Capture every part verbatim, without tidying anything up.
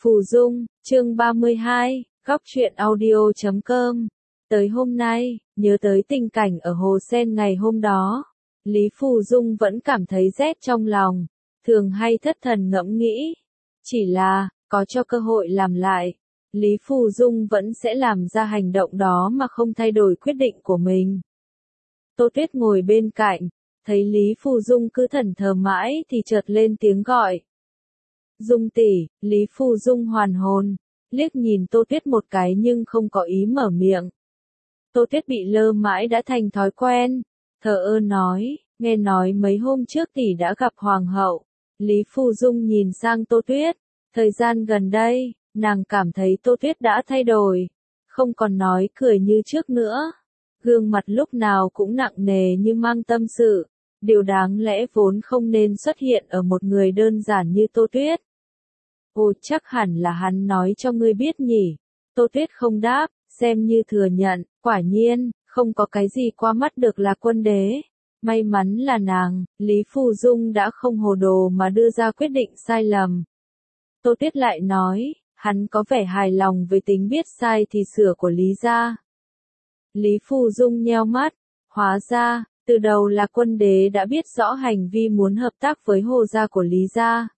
Phù Dung, chương ba mươi hai, góc truyện audio chấm com. Tới hôm nay, nhớ tới tình cảnh ở Hồ Sen ngày hôm đó, Lý Phù Dung vẫn cảm thấy rét trong lòng, thường hay thất thần ngẫm nghĩ. Chỉ là, có cho cơ hội làm lại, Lý Phù Dung vẫn sẽ làm ra hành động đó mà không thay đổi quyết định của mình. Tô Tuyết ngồi bên cạnh, thấy Lý Phù Dung cứ thẫn thờ mãi thì chợt lên tiếng gọi. Dung tỷ, Lý Phù Dung hoàn hồn, liếc nhìn Tô Tuyết một cái nhưng không có ý mở miệng. Tô Tuyết bị lơ mãi đã thành thói quen, thờ ơ nói, nghe nói mấy hôm trước tỷ đã gặp Hoàng hậu. Lý Phù Dung nhìn sang Tô Tuyết, thời gian gần đây, nàng cảm thấy Tô Tuyết đã thay đổi, không còn nói cười như trước nữa. Gương mặt lúc nào cũng nặng nề như mang tâm sự, điều đáng lẽ vốn không nên xuất hiện ở một người đơn giản như Tô Tuyết. Ồ, chắc hẳn là hắn nói cho ngươi biết nhỉ. Tô Tuyết không đáp, xem như thừa nhận, quả nhiên, không có cái gì qua mắt được là Quân Đế. May mắn là nàng, Lý Phù Dung đã không hồ đồ mà đưa ra quyết định sai lầm. Tô Tuyết lại nói, hắn có vẻ hài lòng với tính biết sai thì sửa của Lý gia. Lý Phù Dung nheo mắt, hóa ra, từ đầu là Quân Đế đã biết rõ hành vi muốn hợp tác với Hồ gia của Lý gia.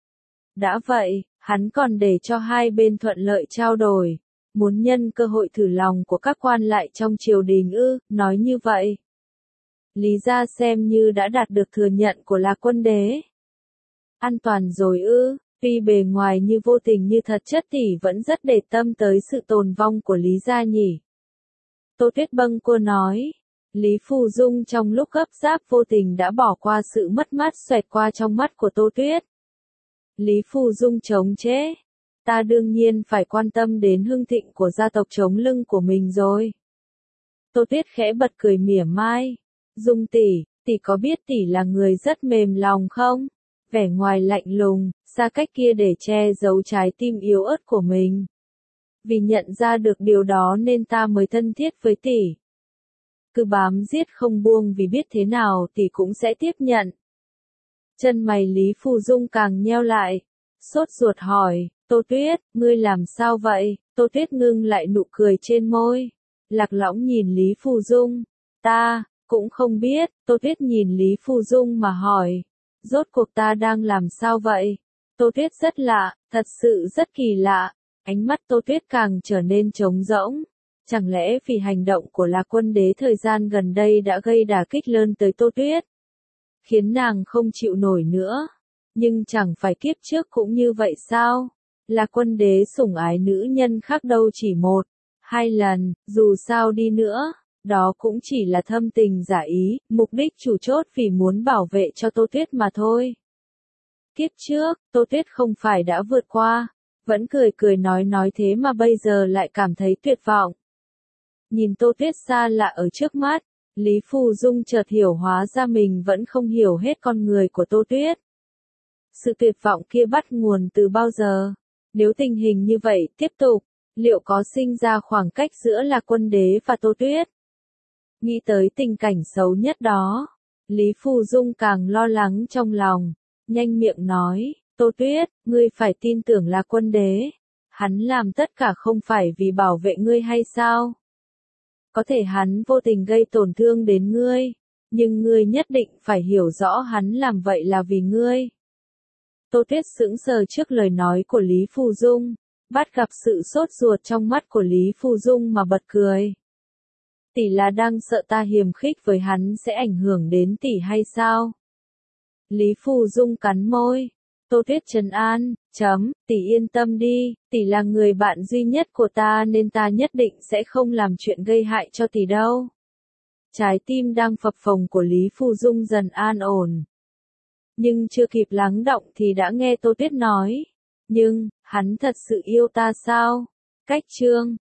Đã vậy, hắn còn để cho hai bên thuận lợi trao đổi, muốn nhân cơ hội thử lòng của các quan lại trong triều đình ư, nói như vậy. Lý gia xem như đã đạt được thừa nhận của là Quân Đế. An toàn rồi ư, tuy bề ngoài như vô tình như thật chất thì vẫn rất để tâm tới sự tồn vong của Lý gia nhỉ. Tô Tuyết bâng quơ nói, Lý Phù Dung trong lúc gấp gáp vô tình đã bỏ qua sự mất mát xoẹt qua trong mắt của Tô Tuyết. Lý Phù Dung chống chế, ta đương nhiên phải quan tâm đến hưng thịnh của gia tộc chống lưng của mình rồi. Tô Tuyết khẽ bật cười mỉa mai, Dung tỷ, tỷ có biết tỷ là người rất mềm lòng không? Vẻ ngoài lạnh lùng, xa cách kia để che giấu trái tim yếu ớt của mình. Vì nhận ra được điều đó nên ta mới thân thiết với tỷ. Cứ bám giết không buông vì biết thế nào tỷ cũng sẽ tiếp nhận. Chân mày Lý Phù Dung càng nheo lại, sốt ruột hỏi, Tô Tuyết, ngươi làm sao vậy? Tô Tuyết ngưng lại nụ cười trên môi, lạc lõng nhìn Lý Phù Dung, ta, cũng không biết. Tô Tuyết nhìn Lý Phù Dung mà hỏi, rốt cuộc ta đang làm sao vậy? Tô Tuyết rất lạ, thật sự rất kỳ lạ, ánh mắt Tô Tuyết càng trở nên trống rỗng. Chẳng lẽ vì hành động của là Quân Đế thời gian gần đây đã gây đả kích lớn tới Tô Tuyết, khiến nàng không chịu nổi nữa. Nhưng chẳng phải kiếp trước cũng như vậy sao? Là Quân Đế sủng ái nữ nhân khác đâu chỉ một, hai lần, dù sao đi nữa, đó cũng chỉ là thâm tình giả ý, mục đích chủ chốt vì muốn bảo vệ cho Tô Tuyết mà thôi. Kiếp trước, Tô Tuyết không phải đã vượt qua, vẫn cười cười nói nói thế mà bây giờ lại cảm thấy tuyệt vọng. Nhìn Tô Tuyết xa lạ ở trước mắt, Lý Phù Dung chợt hiểu hóa ra mình vẫn không hiểu hết con người của Tô Tuyết. Sự tuyệt vọng kia bắt nguồn từ bao giờ? Nếu tình hình như vậy tiếp tục, liệu có sinh ra khoảng cách giữa là Quân Đế và Tô Tuyết? Nghĩ tới tình cảnh xấu nhất đó, Lý Phù Dung càng lo lắng trong lòng, nhanh miệng nói, Tô Tuyết, ngươi phải tin tưởng là Quân Đế. Hắn làm tất cả không phải vì bảo vệ ngươi hay sao? Có thể hắn vô tình gây tổn thương đến ngươi, nhưng ngươi nhất định phải hiểu rõ hắn làm vậy là vì ngươi. Tô Tuyết sững sờ trước lời nói của Lý Phù Dung, bắt gặp sự sốt ruột trong mắt của Lý Phù Dung mà bật cười. Tỷ là đang sợ ta hiềm khích với hắn sẽ ảnh hưởng đến tỷ hay sao? Lý Phù Dung cắn môi. Tô Tuyết trấn an, chấm, tỷ yên tâm đi, tỷ là người bạn duy nhất của ta nên ta nhất định sẽ không làm chuyện gây hại cho tỷ đâu. Trái tim đang phập phồng của Lý Phù Dung dần an ổn. Nhưng chưa kịp lắng động thì đã nghe Tô Tuyết nói, nhưng, hắn thật sự yêu ta sao? Cách chương